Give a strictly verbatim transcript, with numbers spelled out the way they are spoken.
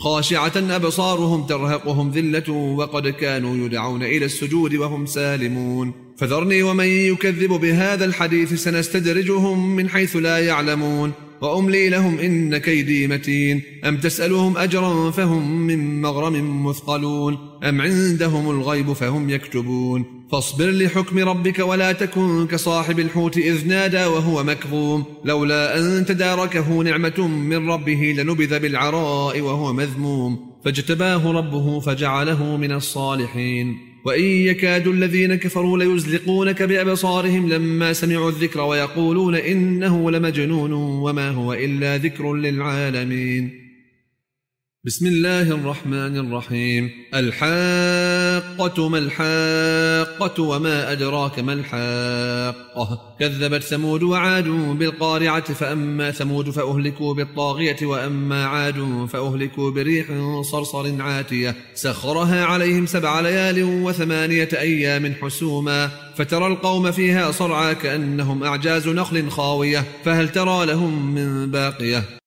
خاشعة أبصارهم ترهقهم ذلة وقد كانوا يدعون إلى السجود وهم سالمون فذرني ومن يكذب بهذا الحديث سنستدرجهم من حيث لا يعلمون وأملي لهم إن كيدي متين أم تسألهم أجرا فهم من مغرم مثقلون أم عندهم الغيب فهم يكتبون فاصبر لحكم ربك ولا تكن كصاحب الحوت إذ نادى وهو مكظوم لولا أن تداركه نعمة من ربه لنبذ بالعراء وهو مذموم فاجتباه ربه فجعله من الصالحين وإن يكاد الذين كفروا ليزلقونك بأبصارهم لما سمعوا الذكر ويقولون إنه لمجنون وما هو إلا ذكر للعالمين. بسم الله الرحمن الرحيم. الحاقة ما الحاقة وما أدراك ما الحاقة كذبت ثمود وعاد بالقارعة فأما ثمود فأهلكوا بالطاغية وأما عاد فأهلكوا بريح صرصر عاتية سخرها عليهم سبع ليال وثمانية أيام حسوما فترى القوم فيها صرعى كأنهم أعجاز نخل خاوية فهل ترى لهم من باقية